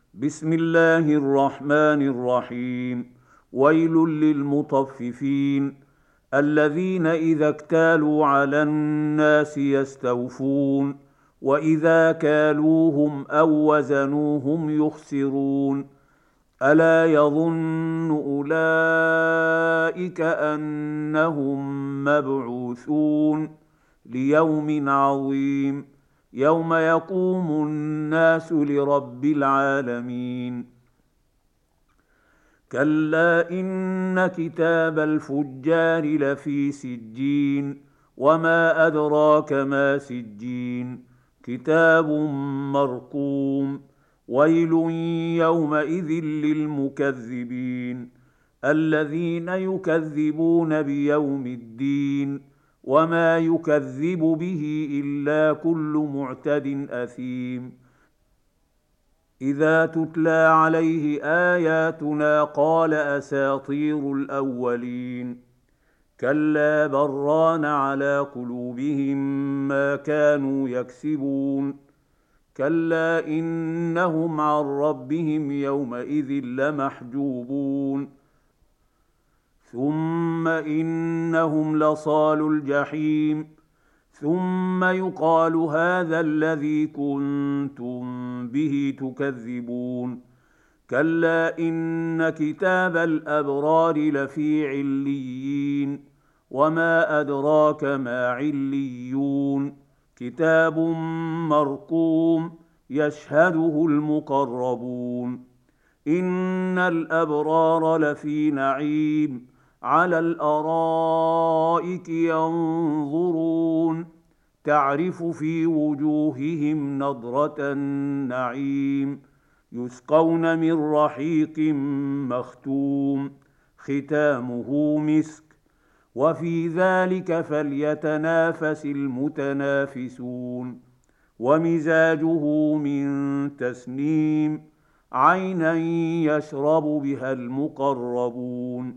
بسم الله الرحمن الرحيم. ويل للمطففين الذين إذا اكتالوا على الناس يستوفون وإذا كالوهم أو وزنوهم يخسرون. ألا يظن أولئك أنهم مبعوثون ليوم عظيم يوم يقوم الناس لرب العالمين. كلا إن كتاب الفجار لفي سجين وما أدراك ما سجين كتاب مرقوم. ويل يومئذ للمكذبين الذين يكذبون بيوم الدين وما يكذب به إلا كل معتد أثيم. إذا تتلى عليه آياتنا قال أساطير الأولين. كلا بران على قلوبهم ما كانوا يكسبون. كلا إنهم عن ربهم يومئذ لمحجوبون. ثم إنهم لصالوا الجحيم ثم يقال هذا الذي كنتم به تكذبون. كلا إن كتاب الأبرار لفي عليين وما أدراك ما عليون كتاب مرقوم يشهده المقربون. إن الأبرار لفي نعيم على الأرائك ينظرون تعرف في وجوههم نضرة النعيم يسقون من رحيق مختوم ختامه مسك وفي ذلك فليتنافس المتنافسون. ومزاجه من تسنيم عينا يشرب بها المقربون.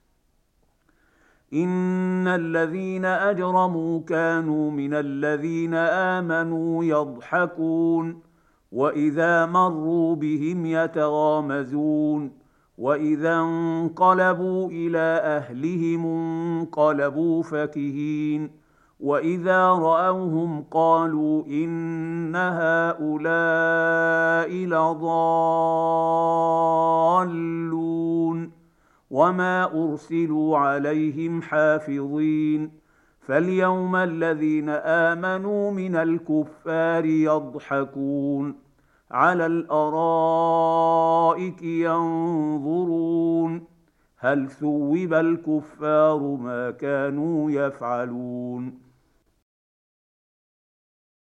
إن الذين أجرموا كانوا من الذين آمنوا يضحكون وإذا مروا بهم يتغامزون وإذا انقلبوا إلى أهلهم انقلبوا فكهين وإذا رأوهم قالوا إن هؤلاء لضالون وما أرسلوا عليهم حافظين. فاليوم الذين آمنوا من الكفار يضحكون على الأرائك ينظرون هل ثوب الكفار ما كانوا يفعلون.